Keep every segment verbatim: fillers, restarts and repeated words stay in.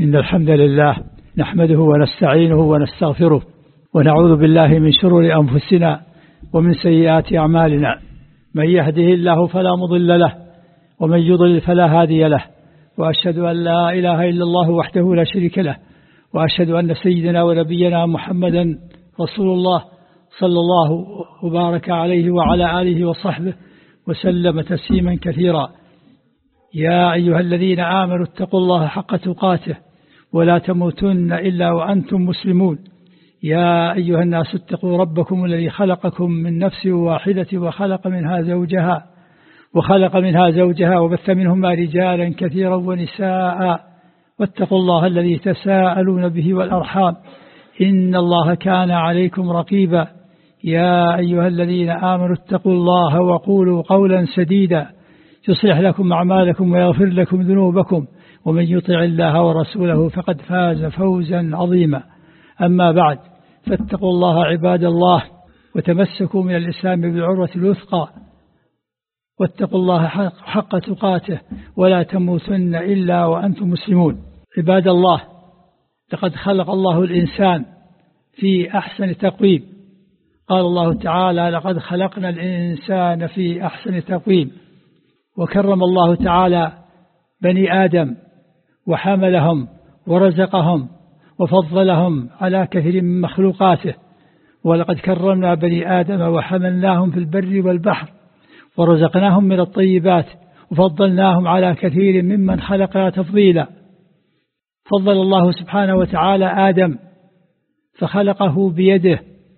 إن الحمد لله نحمده ونستعينه ونستغفره ونعوذ بالله من شرور أنفسنا ومن سيئات أعمالنا. من يهده الله فلا مضل له ومن يضلل فلا هادي له، وأشهد أن لا إله إلا الله وحده لا شريك له، وأشهد أن سيدنا ونبينا محمدا رسول الله صلى الله وبارك عليه وعلى آله وصحبه وسلم تسليما كثيرا. يا أيها الذين آمنوا اتقوا الله حق تقاته ولا تموتن إلا وأنتم مسلمون. يا أيها الناس اتقوا ربكم الذي خلقكم من نفس واحدة وخلق منها زوجها وخلق منها زوجها وبث منهما رجالا كثيرا ونساء، واتقوا الله الذي تساءلون به والأرحام إن الله كان عليكم رقيبا. يا أيها الذين آمنوا اتقوا الله وقولوا قولا سديدا يصلح لكم أعمالكم ويغفر لكم ذنوبكم، ومن يطع الله ورسوله فقد فاز فوزا عظيما. أما بعد، فاتقوا الله عباد الله وتمسكوا من الإسلام بالعروة الوثقى، واتقوا الله حق تقاته ولا تموتن إلا وأنتم مسلمون. عباد الله، لقد خلق الله الإنسان في أحسن تقويم. قال الله تعالى: لقد خلقنا الإنسان في أحسن تقويم. وكرم الله تعالى بني آدم وحملهم ورزقهم وفضلهم على كثير من مخلوقاته. ولقد كرمنا بني آدم وحملناهم في البر والبحر ورزقناهم من الطيبات وفضلناهم على كثير ممن خلقنا تفضيلا. فضل الله سبحانه وتعالى آدم فخلقه بيده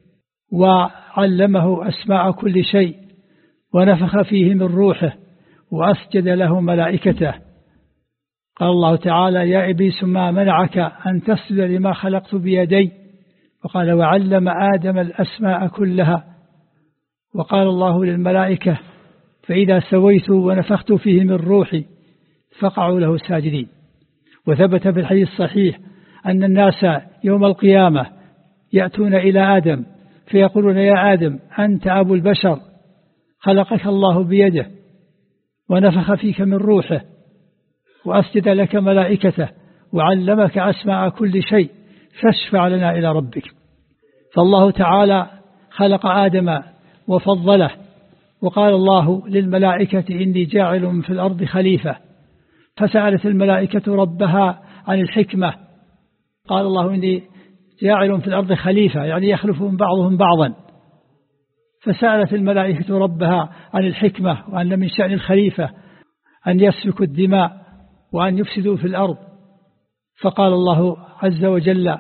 وعلمه أسماء كل شيء ونفخ فيه من روحه وأسجد له ملائكته. قال الله تعالى: يا إبليس ما منعك أن تسجد لما خلقت بيدي؟ وقال: وعلم آدم الأسماء كلها. وقال الله للملائكة: فإذا سويت ونفخت فيه من روحي فقعوا له ساجدين. وثبت في الحديث الصحيح أن الناس يوم القيامة يأتون إلى آدم فيقولون: يا آدم أنت أبو البشر، خلقك الله بيده ونفخ فيك من روحه وأسجد لك ملائكته وعلمك أسماء كل شيء، فاشفع لنا إلى ربك. فالله تعالى خلق آدم وفضله. وقال الله للملائكة: إني جاعل في الأرض خليفة. فسألت الملائكة ربها عن الحكمة. قال الله: إني جاعل في الأرض خليفة، يعني يخلف بعضهم بعضا. فسألت الملائكة ربها عن الحكمة، وأن من شأن الخليفة أن يسفك الدماء وأن يفسدوا في الأرض. فقال الله عز وجل: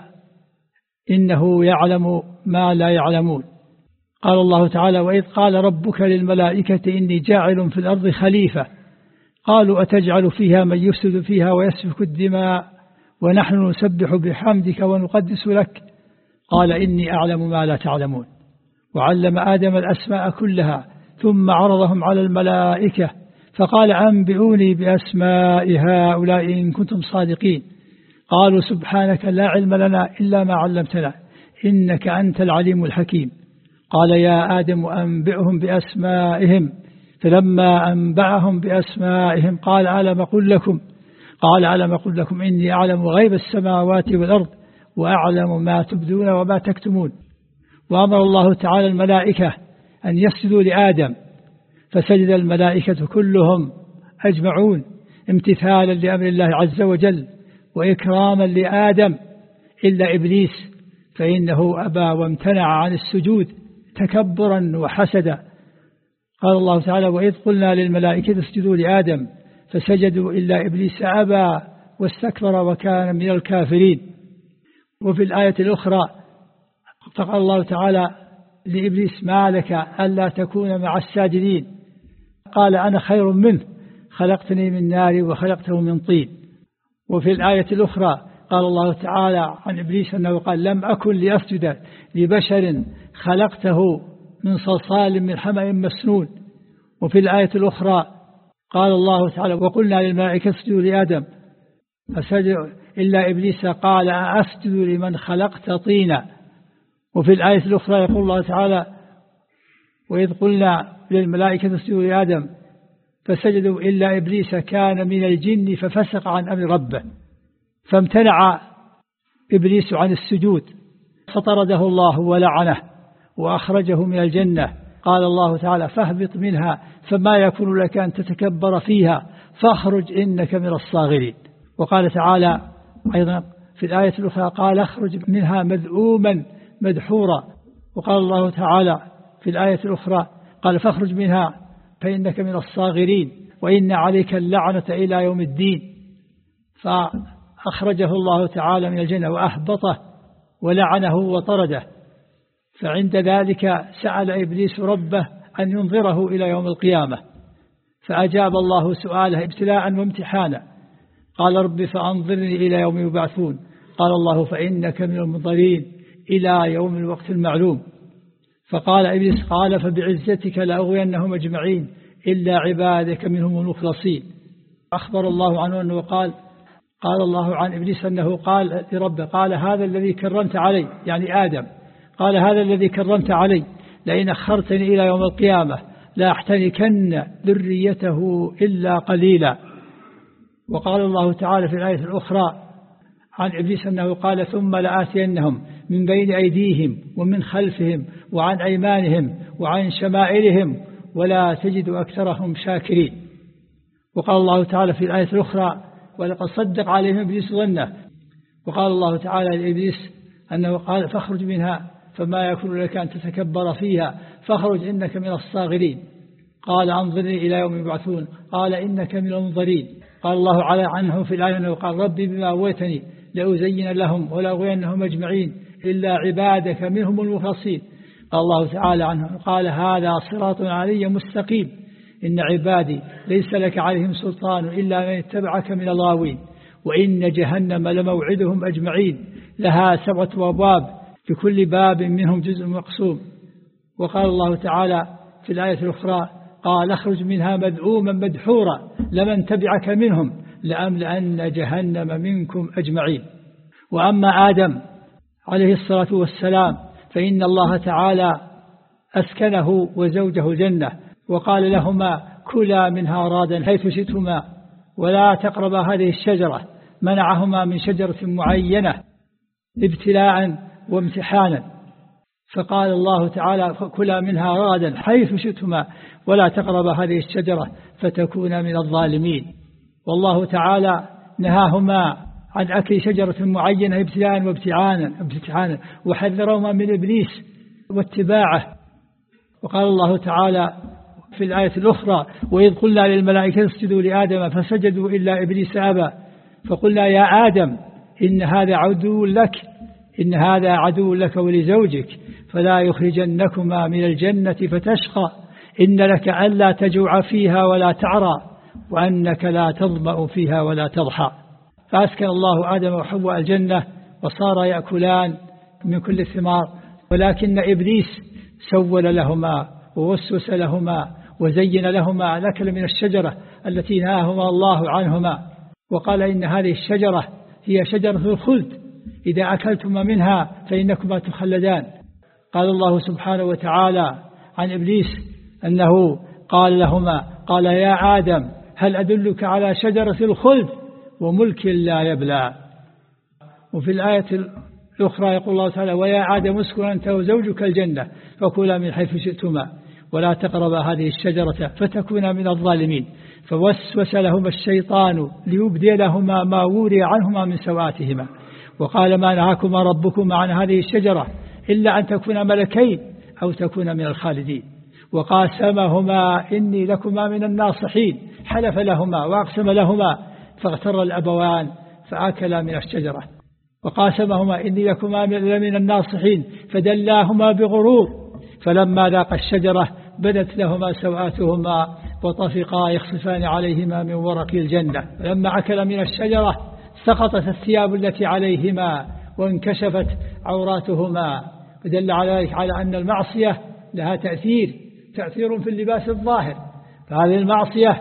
إنه يعلم ما لا يعلمون. قال الله تعالى: وإذ قال ربك للملائكة إني جاعل في الأرض خليفة قالوا أتجعل فيها من يفسد فيها ويسفك الدماء ونحن نسبح بحمدك ونقدس لك قال إني أعلم ما لا تعلمون. وعلم آدم الأسماء كلها ثم عرضهم على الملائكة فقال: أنبئوني بأسماء هؤلاء إن كنتم صادقين. قالوا: سبحانك لا علم لنا إلا ما علمتنا إنك أنت العليم الحكيم. قال: يا آدم أنبئهم بأسمائهم. فلما أنبأهم بأسمائهم قال: ألم أقل لكم قال ألم أقل لكم إني أعلم غيب السماوات والأرض وأعلم ما تبدون وما تكتمون. وأمر الله تعالى الملائكة أن يسجدوا لآدم، فسجد الملائكة كلهم أجمعون امتثالا لأمر الله عز وجل وإكراما لآدم إلا إبليس، فإنه أبى وامتنع عن السجود تكبرا وحسدا. قال الله تعالى: وإذ قلنا للملائكة اسجدوا لآدم فسجدوا إلا إبليس أبى واستكبر وكان من الكافرين. وفي الآية الأخرى قال الله تعالى لإبليس: ما لك ألا تكون مع الساجدين؟ قال: أنا خير منه، خلقتني من نار وخلقته من طين. وفي الآية الأخرى قال الله تعالى عن إبليس أنه قال: لم أكن لأسجد لبشر خلقته من صلصال من حمأ مسنون. وفي الآية الأخرى قال الله تعالى: وقلنا للملائكة اسجدوا لآدم فسجدوا إلا إبليس قال: أسجد لمن خلقت طينا. وفي الآية الأخرى يقول الله تعالى: وإذ قلنا للملائكة اسجدوا لآدم فسجدوا إلا إبليس كان من الجن ففسق عن أمر ربه. فامتنع إبليس عن السجود فطرده الله ولعنه وأخرجه من الجنة. قال الله تعالى فاهبط منها فما يكون لك أن تتكبر فيها فاخرج إنك من الصاغرين. وقال تعالى أيضا في الآية الأخرى قال اخرج منها مذءوما مدحورا. وقال الله تعالى في الآية الأخرى قال فاخرج منها فإنك من الصاغرين وإن عليك اللعنة إلى يوم الدين. فأخرجه الله تعالى من الجنة وأهبطه ولعنه وطرده. فعند ذلك سأل إبليس ربه أن ينظره إلى يوم القيامة فأجاب الله سؤاله ابتلاء وامتحانا. قال رب فأنظرني إلى يوم يبعثون. قال الله فإنك من المنظرين إلى يوم الوقت المعلوم. فقال إبليس قال فبعزتك لأغوينهم أجمعين إلا عبادك منهم المخلصين. أخبر الله عنه أنه قال قال الله عن إبليس أنه قال لربه قال هذا الذي كرمت علي يعني آدم قال هذا الذي كرمت علي لئن أخرتني إلى يوم القيامة لا أحتنكن ذريته إلا قليلا. وقال الله تعالى في الآية الأخرى عن إبليس أنه قال ثم لآتينهم من بين أيديهم ومن خلفهم وعن أيمانهم وعن شمائلهم ولا تجد أكثرهم شاكرين. وقال الله تعالى في الآية الأخرى ولقد صدق عليهم إبليس ظنه. وقال الله تعالى لإبليس أنه قال فاخرج منها فما يكون لك أن تتكبر فيها فاخرج إنك من الصاغرين. قال أنظرني إلى يوم يبعثون قال إنك من المنظرين. قال الله على عنه في الآية أنه قال ربي بما أغويتني لأزين لهم ولأغوينهم أجمعين إلا عبادك منهم المخلصين. قال الله تعالى عنه قال هذا صراط علي مستقيم إن عبادي ليس لك عليهم سلطان إلا من اتبعك من الغاوين وإن جهنم لموعدهم أجمعين لها سبعة أبواب لكل باب منهم جزء مقسوم. وقال الله تعالى في الآية الأخرى قال اخرج منها مذءوما مدحورا لمن تبعك منهم لأملأن جهنم منكم أجمعين. وأما آدم عليه الصلاة والسلام فإن الله تعالى أسكنه وزوجه الجنة وقال لهما كلا منها رادا حيث شئتما ولا تقربا هذه الشجرة منعهما من شجرة معينة ابتلاء وامتحانا. فقال الله تعالى كلا منها رادا حيث شئتما ولا تقربا هذه الشجرة فتكون من الظالمين. والله تعالى نهاهما عن أكل شجرة معينة ابتلاء وامتحانا وحذرهما من إبليس واتباعه. وقال الله تعالى في الآية الأخرى وإذ قلنا للملائكة اسجدوا لآدم فسجدوا إلا إبليس أبى فقلنا يا آدم إن هذا عدو لك إن هذا عدو لك ولزوجك فلا يخرجنكما من الجنة فتشقى إن لك ألا تجوع فيها ولا تعرى وأنك لا تظمأ فيها ولا تضحى. فأسكن الله آدم وحواء الجنة وصار يأكلان من كل الثمار ولكن إبليس سول لهما ووسوس لهما وزين لهما الأكل من الشجرة التي نهاهما الله عنهما وقال إن هذه الشجرة هي شجرة الخلد إذا أكلتما منها فإنكما تخلدان. قال الله سبحانه وتعالى عن إبليس أنه قال لهما قال يا آدم هل أدلك على شجرة الخلد وملك لا يبلى. وفي الآية الأخرى يقول الله تعالى ويا آدم اسكن أنت وزوجك الجنة فكلا من حيث شئتما ولا تقربا هذه الشجرة فتكونا من الظالمين. فوسوس لهما الشيطان ليبدي لهما ما وري عنهما من سوآتهما وقال ما نهاكما ربكما عن هذه الشجرة إلا أن تكونا ملكين أو تكونا من الخالدين. وقاسمهما إني لكما من الناصحين حلف لهما وأقسم لهما فاغتر الأبوان فأكلا من الشجرة. وقاسمهما إني لكما من الناصحين فدلاهما بغرور فلما ذاق الشجرة بدت لهما سوآتهما وطفقا يخصفان عليهما من ورق الجنة. فلما أكل من الشجرة سقطت الثياب التي عليهما وانكشفت عوراتهما. فدل على ذلك على أن المعصية لها تأثير تأثير في اللباس الظاهر. فهذه المعصية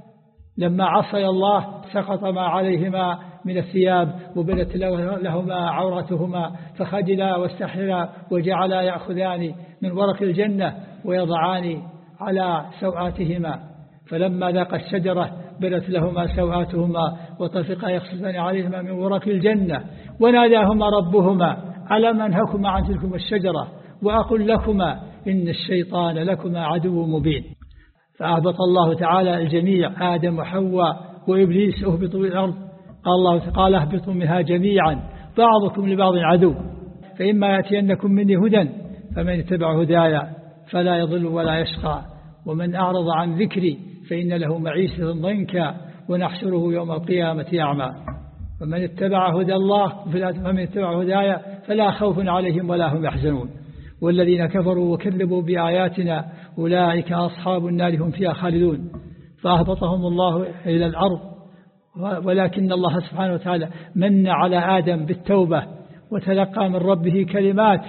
لما عصي الله سقط ما عليهما من الثياب وبدت لهما عوراتهما فخجلا واستحيلا وجعلا يأخذان من ورق الجنة ويضعان على سوآتهما. فلما ذاق الشجرة بدت لهما سوآتهما وطفقا يخصفان عليهما من ورق الجنة وناداهما ربهما ألم أنهكما عن تلكما الشجرة وأقل لكما إن الشيطان لكما عدو مبين. فأهبط الله تعالى الجميع آدم وحواء وإبليس أهبطوا الأرض. قال الله قال اهبطوا منها جميعا بعضكم لبعض عدو فإما يأتينكم مني هدى فمن اتبع هدايا فلا يضل ولا يشقى ومن أعرض عن ذكري فإن له معيشة ضنكا ونحشره يوم القيامة أعمى. فمن اتبع هدى الله فمن اتبع هدايا فلا خوف عليهم ولا هم يحزنون والذين كفروا وكذبوا بآياتنا أولئك أصحاب النار هم فيها خالدون. فأهبطهم الله إلى الأرض ولكن الله سبحانه وتعالى من على آدم بالتوبة وتلقى من ربه كلمات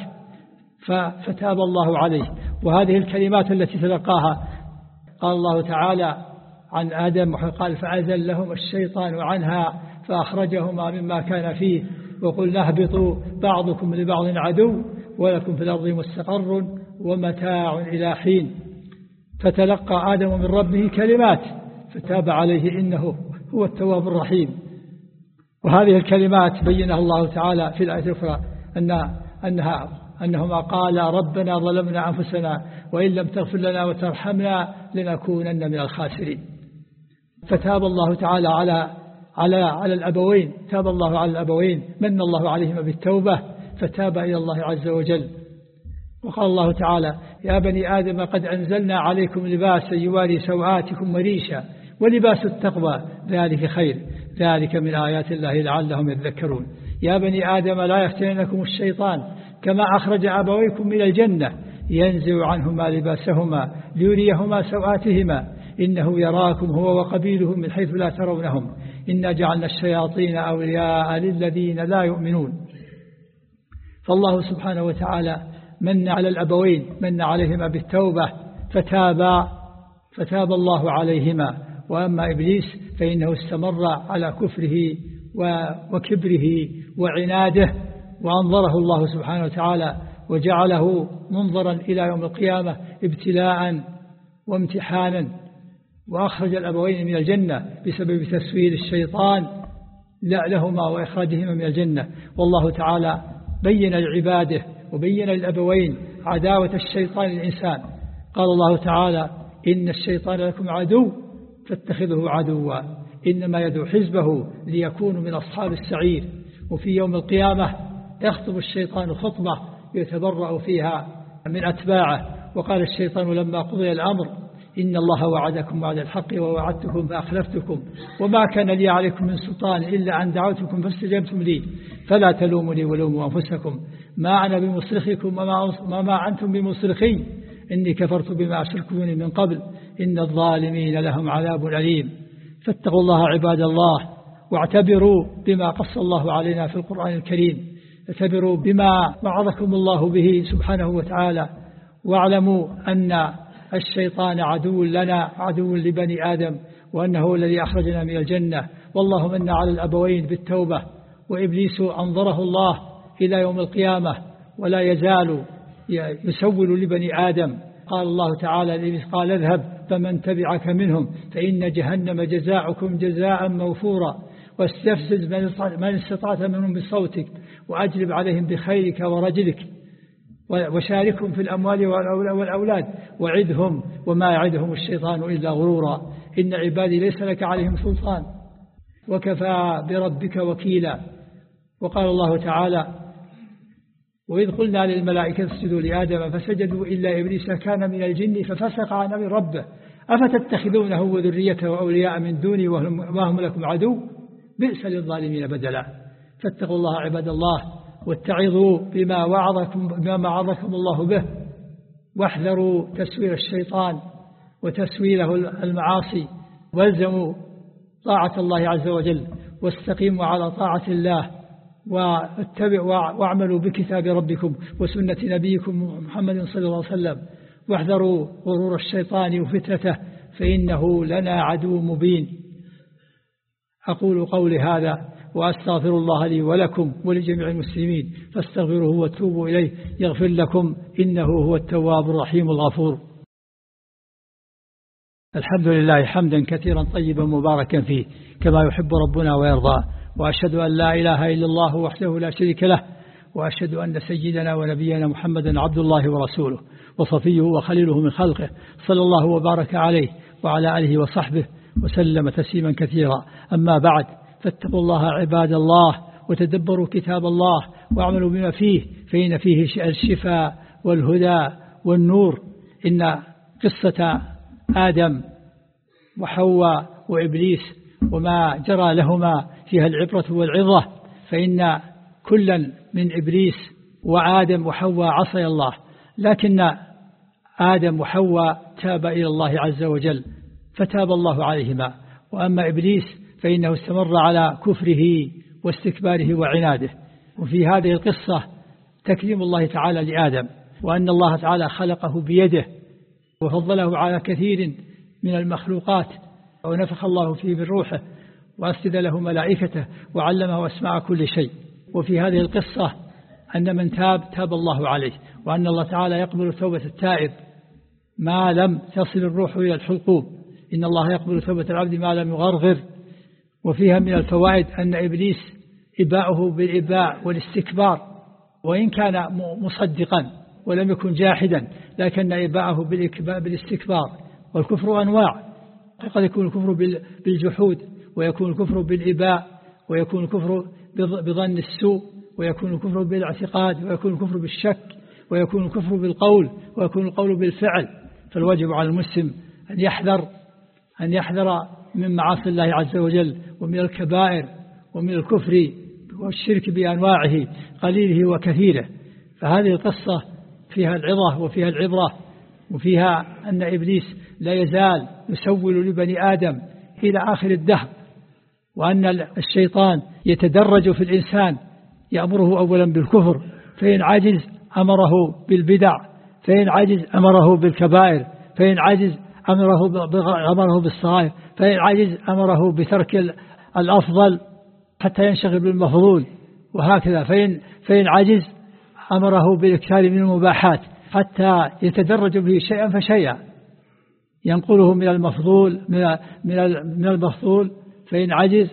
فتاب الله عليه. وهذه الكلمات التي تلقاها قال الله تعالى عن آدم قال فأزلهم الشيطان عنها فأخرجهما مما كان فيه وقلنا اهبطوا بعضكم لبعض عدو ولكم في الأرض مستقر ومتاع إلى حين. فتلقى آدم من ربه كلمات فتاب عليه إنه هو التواب الرحيم. وهذه الكلمات بينها الله تعالى في الآية الأخرى أن أنها أنهما قال ربنا ظلمنا أنفسنا وإن لم تغفر لنا وترحمنا لنكونن من الخاسرين. فتاب الله تعالى على على على الأبوين تاب الله على الأبوين من الله عليهما بالتوبة فتاب إلى الله عز وجل. وقال الله تعالى يا بني آدم قد أنزلنا عليكم لباسا يواري سوآتكم وريشا ولباس التقوى ذلك خير ذلك من آيات الله لعلهم يذكرون. يا بني آدم لا يفتننكم الشيطان كما أخرج أبويكم من الجنة ينزع عنهما لباسهما ليريهما سوآتهما إنه يراكم هو وقبيله من حيث لا ترونهم إنا جعلنا الشياطين أولياء للذين لا يؤمنون. فالله سبحانه وتعالى من على الأبوين من عليهما بالتوبة فتابا فتاب الله عليهما. وأما إبليس فإنه استمر على كفره وكبره وعناده وأنظره الله سبحانه وتعالى وجعله منظرا إلى يوم القيامة ابتلاء وامتحانا وأخرج الأبوين من الجنة بسبب تسويل الشيطان لهما وإخراجهما من الجنة. والله تعالى بين لعباده وبين للأبوين عداوة الشيطان للإنسان. قال الله تعالى إن الشيطان لكم عدو فاتخذه عدوا إنما يدعو حزبه ليكونوا من أصحاب السعير. وفي يوم القيامة يخطب الشيطان خطبة يتبرأ فيها من أتباعه. وقال الشيطان لما قضي الأمر إن الله وعدكم وعد الحق ووعدتكم فأخلفتكم وما كان لي عليكم من سلطان إلا أن دعوتكم فاستجبتم لي فلا تلوموني ولوموا أنفسكم ما أنا بمصرخكم وما ما أنتم بمصرخي إني كفرت بما أشركوني من قبل إن الظالمين لهم عذاب أليم. فاتقوا الله عباد الله واعتبروا بما قص الله علينا في القرآن الكريم. اعتبروا بما وعظكم الله به سبحانه وتعالى واعلموا أن الشيطان عدو لنا عدو لبني آدم وأنه الذي أخرجنا من الجنة. والله من على الأبوين بالتوبة وإبليس أنظره الله إلى يوم القيامة ولا يزال يسول لبني آدم. قال الله تعالى لإبليس قال اذهب فمن تبعك منهم فإن جهنم جزاؤكم جزاء موفورا واستفزز من استطعت منهم بصوتك وأجلب عليهم بخيرك ورجلك وشاركهم في الأموال والأولاد وعدهم وما يعدهم الشيطان إلا غرورا إن عبادي ليس لك عليهم سلطان وكفى بربك وكيلا. وقال الله تعالى وإذ قلنا للملائكة اسجدوا لآدم فسجدوا إلا إبليس كان من الجن ففسق عن أمر ربه أفتتخذونه وذريته وأولياء من دوني وهم لكم عدو بئس للظالمين بدلا. فاتقوا الله عباد الله واتعظوا بما وعظكم بما وعظكم الله به واحذروا تسوير الشيطان وتسويله المعاصي والزموا طاعة الله عز وجل واستقيموا على طاعة الله واتبعوا واعملوا بكتاب ربكم وسنة نبيكم محمد صلى الله عليه وسلم واحذروا غرور الشيطان وفتنته فإنه لنا عدو مبين. أقول قولي هذا وأستغفر الله لي ولكم ولجميع المسلمين فاستغفروه وتوبوا إليه يغفر لكم إنه هو التواب الرحيم الغفور. الحمد لله حمدا كثيرا طيبا مباركا فيه كما يحب ربنا ويرضى، وأشهد أن لا إله إلا الله وحده لا شريك له، وأشهد أن سيدنا ونبينا محمدا عبد الله ورسوله وصفيه وخليله من خلقه، صلى الله وبارك عليه وعلى آله وصحبه وسلم تسليما كثيرا. أما بعد، فاتقوا الله عباد الله، وتدبروا كتاب الله واعملوا بما فيه، فإن فيه الشفاء والهدى والنور. إن قصة آدم وحواء وإبليس وما جرى لهما فيها العبرة والعظة، فإن كلا من إبليس وآدم وحواء عصي الله، لكن آدم وحواء تاب إلى الله عز وجل فتاب الله عليهما، وأما إبليس فإنه استمر على كفره واستكباره وعناده. وفي هذه القصة تكريم الله تعالى لآدم، وأن الله تعالى خلقه بيده وفضله على كثير من المخلوقات، ونفخ الله فيه من روحه وأسجد له ملائكته وعلمه أسماء كل شيء. وفي هذه القصة أن من تاب تاب الله عليه، وأن الله تعالى يقبل توبة التائب ما لم تصل الروح إلى الحلقوم، إن الله يقبل توبة العبد ما لم يغرغر. وفيها من الفوائد أن إبليس إباؤه بالإباء والاستكبار، وإن كان مصدقا ولم يكن جاحدا، لكن إباءه بالاستكبار. والكفر أنواع، قد يكون الكفر بالجحود، ويكون الكفر بالإباء، ويكون الكفر بظن السوء، ويكون الكفر بالاعتقاد، ويكون الكفر بالشك، ويكون الكفر بالقول، ويكون القول بالفعل. فالواجب على المسلم أن يحذر أن يحذر من معاصي الله عز وجل، ومن الكبائر، ومن الكفر والشرك بأنواعه قليله وكثيره. فهذه القصة فيها العظة وفيها العبرة، وفيها أن إبليس لا يزال يسول لبني آدم إلى آخر الدهر، وأن الشيطان يتدرج في الإنسان، يأمره أولا بالكفر، فإن عجز أمره بالبدع، فإن عجز أمره بالكبائر، فإن عجز أمره أمره بالصغائر، فإن عجز أمره بترك الأفضل حتى ينشغل بالمفضول، وهكذا. فإن فإن عجز أمره بالإكثار من المباحات حتى يتدرج به شيئا فشيئا، ينقله من المفضول من من المفضول، فإن عجز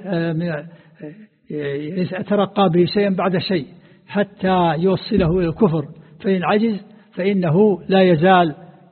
يترقى به شيئا بعد شيء حتى يوصله إلى الكفر، فإن عجز فإنه لا يزال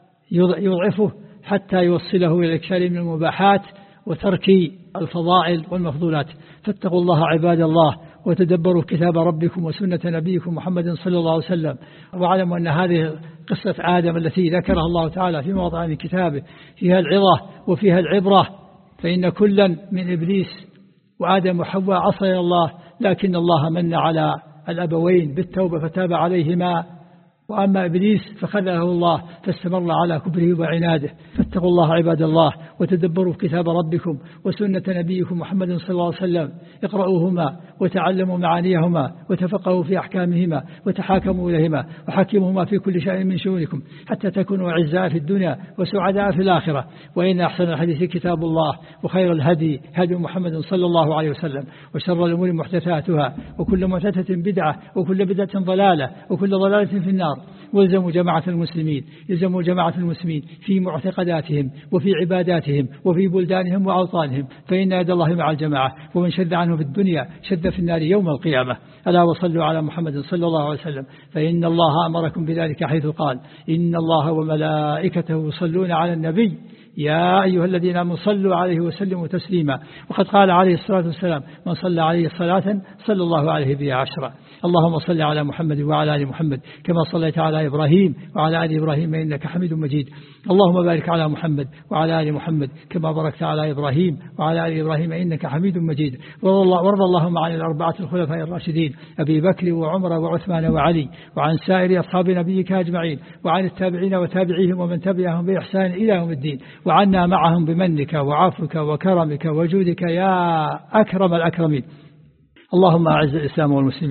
يضعفه حتى يوصله إلى الإكثار من المباحات وترك الفضائل والمفضولات. فاتقوا الله عباد الله، وتدبروا كتاب ربكم وسنة نبيكم محمد صلى الله عليه وسلم، واعلموا أن هذه قصة آدم التي ذكرها الله تعالى في موضع من كتابه فيها العظة وفيها العبرة. فإن كلا من إبليس وآدم وحواء عصي الله، لكن الله من على الأبوين بالتوبة فتاب عليهما، وأما إبليس فخذله الله فاستمر على كبره وعناده. فاتقوا الله عباد الله، وتدبروا كتاب ربكم وسنة نبيكم محمد صلى الله عليه وسلم، اقرأوهما وتعلموا معانيهما، وتفقهوا في أحكامهما، وتحاكموا إليهما، وحكموهما في كل شيء من شؤونكم، حتى تكونوا أعزاء في الدنيا وسعداء في الآخرة. وإن أحسن الحديث كتاب الله، وخير الهدي هدي محمد صلى الله عليه وسلم، وشر الأمور محدثاتها، وكل محدثة بدعة، وكل بدعة ضلالة، وكل ضلالة في النار. والزموا جماعة المسلمين يلزموا جماعة المسلمين في معتقداتهم وفي عباداتهم وفي بلدانهم وأوطانهم، فإن يد الله مع الجماعة، ومن شد عنه في الدنيا شد في النار يوم القيامة. ألا وصلوا على محمد صلى الله عليه وسلم، فإن الله أمركم بذلك حيث قال: إن الله وملائكته يصلون على النبي يا أيها الذين آمنوا صلوا عليه وسلموا تسليما. وقد قال عليه الصلاة والسلام: من صلى عليه صلاة صلى الله عليه بها عشرا. اللهم صل على محمد وعلى آل محمد كما صليت على إبراهيم وعلى آل إبراهيم إنك حميد مجيد. اللهم بارك على محمد وعلى آل محمد كما باركت على إبراهيم وعلى آل إبراهيم إنك حميد مجيد. وارض اللهم عن الأربعة الخلفاء الراشدين أبي بكر وعمر وعثمان وعلي، وعن سائر أصحاب نبيك أجمعين، وعن التابعين وتابعيهم ومن تبعهم بإحسان إلى يوم الدين، وعنا معهم بمنك وعفوك وكرمك وجودك يا أكرم الأكرمين. اللهم أعز الإسلام والمسلمين،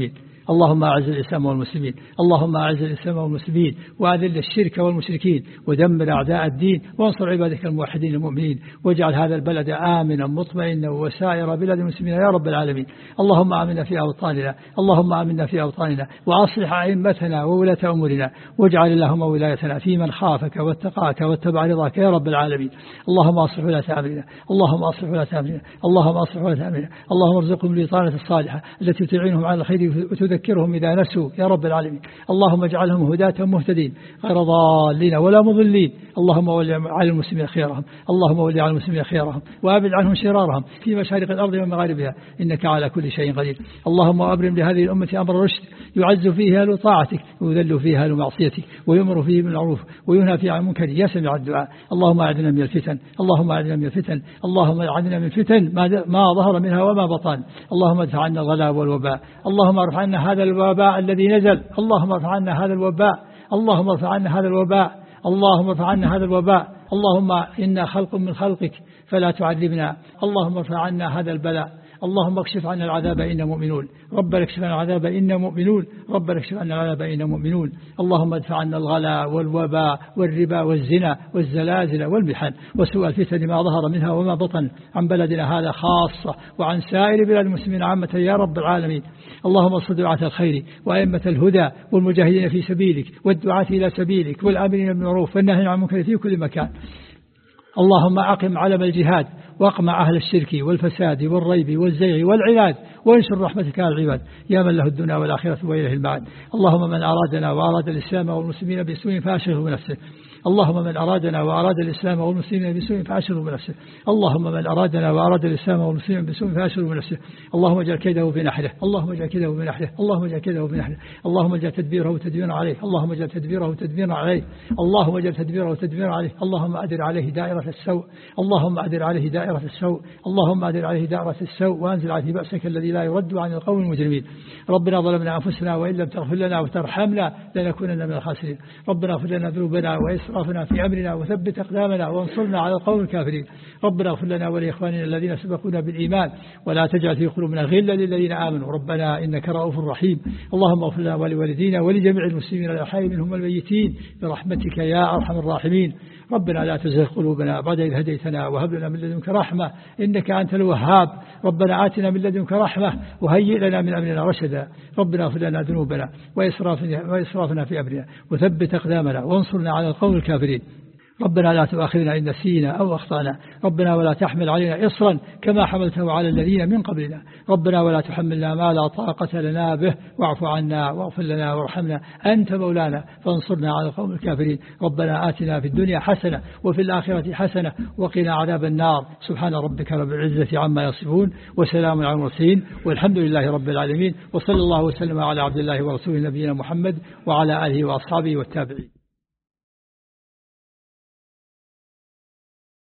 اللهم أعز الإسلام والمسلمين اللهم أعز الإسلام والمسلمين وأذل الشرك والمشركين ودمر أعداء الدين وانصر عبادك الموحدين المؤمنين واجعل هذا البلد آمنا مطمئنا وسائر بلاد المسلمين يا رب العالمين. اللهم آمنا في أوطاننا اللهم آمنا في أوطاننا وأصلح أئمتنا وولاة أمورنا واجعل اللهم ولايتنا في من خافك واتقاك واتبع رضاك يا رب العالمين. اللهم أصلح ولاة أمرنا اللهم أصلح ولاة أمرنا اللهم أصلح ولاة أمرنا اللهم ارزقهم البطانة الصالحة التي تعينهم على الخير وتذكرهم إذا نسوا يا رب العالمين. اللهم اجعلهم هداة مهتدين غير ضالين ولا مضلين. اللهم ولي على المسلمين خيرهم اللهم ولي على المسلمين خيرهم وأبعد عنهم شرارهم في مشارق الأرض ومغاربها إنك على كل شيء قدير. اللهم أبرم لهذه الأمة أمر رشد يعز فيه أهل طاعتك ويذل فيه أهل معصيتك ويمر فيه بالمعروف وينهى فيه عن المنكر يا سميع الدعاء. اللهم أعذنا من الفتن اللهم أعذنا من الفتن اللهم أعذنا من الفتن ما ظهر منها وما بطن. اللهم ادفع عنا الغلاء والوباء اللهم ارفع عنا هذا الوباء الذي نزل اللهم ارفع عنا هذا الوباء اللهم ارفع عنا هذا الوباء اللهم ارفع عنا هذا الوباء. اللهم إنا خلق من خلقك فلا تعذبنا. اللهم ارفع عنا هذا البلاء اللهم اكشف عنا العذاب إنا مؤمنون. ربنا اكشف عنا العذاب إنا مؤمنون ربنا اكشف عنا العذاب إنا مؤمنون. اللهم ادفع عنا الغلاء والوباء والربا والزنا والزلازل والمحن وسوء الفتن ما ظهر منها وما بطن عن بلدنا هذا خاصة وعن سائر بلاد المسلمين عامة يا رب العالمين. اللهم اصل دعاة الخير وأئمة الهدى والمجاهدين في سبيلك والدعاة إلى سبيلك والآمرين بالمعروف والناهين عن المنكر في كل مكان. اللهم أقم علم الجهاد واقمع أهل الشرك والفساد والريب والزيغ والعناد وانشر رحمتك على العباد يا من له الدنيا والآخرة وإليه المعاد. اللهم من أرادنا وأراد الإسلام والمسلمين بسوء فأشغله بنفسه اللهم من أرادنا وأراد الإسلام والمسلمين بسوء فأشغله بنفسه اللهم من أرادنا وأراد الإسلام والمسلمين بسوء فأشغله بنفسه اللهم اجعل كيده بنحره اللهم اجعل كيده بنحره اللهم اجعل كيده بنحره اللهم اجعل تدبيره تدبيرا عليه اللهم اجعل تدبيره تدبيرا عليه اللهم اجعل تدبيره تدبيرا عليه اللهم أدر عليه دائرة السوء اللهم أدر عليه دائرة السوء اللهم أدر عليه دائرة السوء وأنزل عليه بأسك الذي لا يرد عن القوم المجرمين. ربنا ظلمنا أنفسنا وإن لم تغفر لنا وترحمنا لنكونن من الخاسرين. ربنا اغفر لنا ذنوبنا وإسرافنا في أمرنا وثبت أقدامنا وانصرنا على القوم الكافرين. ربنا اغفر لنا ولإخواننا الذين سبقونا بالإيمان ولا تجعل في قلوبنا غلا للذين آمنوا ربنا إنك رؤوف رحيم. اللهم اغفر لنا ولوالدينا ولجميع المسلمين الأحياء منهم والميتين برحمتك يا أرحم الراحمين. ربنا لا تزغ قلوبنا بعد إذ هديتنا وهب لنا من لدنك رحمة إنك أنت الوهاب. ربنا آتنا من لدنك رحمة وهيئ لنا من أمرنا رشدا. ربنا اغفر لنا ذنوبنا وإسرافنا في أمرنا وثبت أقدامنا وانصرنا على القوم الكافرين. ربنا لا تؤاخذنا إن نسينا أو أخطأنا ربنا ولا تحمل علينا إصرا كما حملته على الذين من قبلنا ربنا ولا تحملنا ما لا طاقة لنا به واعف عنا واغفر لنا وارحمنا أنت مولانا فانصرنا على القوم الكافرين. ربنا آتنا في الدنيا حسنة وفي الآخرة حسنة وقنا عذاب النار. سبحان ربك رب العزة عما يصفون وسلام على المرسلين والحمد لله رب العالمين وصلى الله وسلم على عبد الله ورسوله نبينا محمد وعلى آله وأصحابه والتابعين.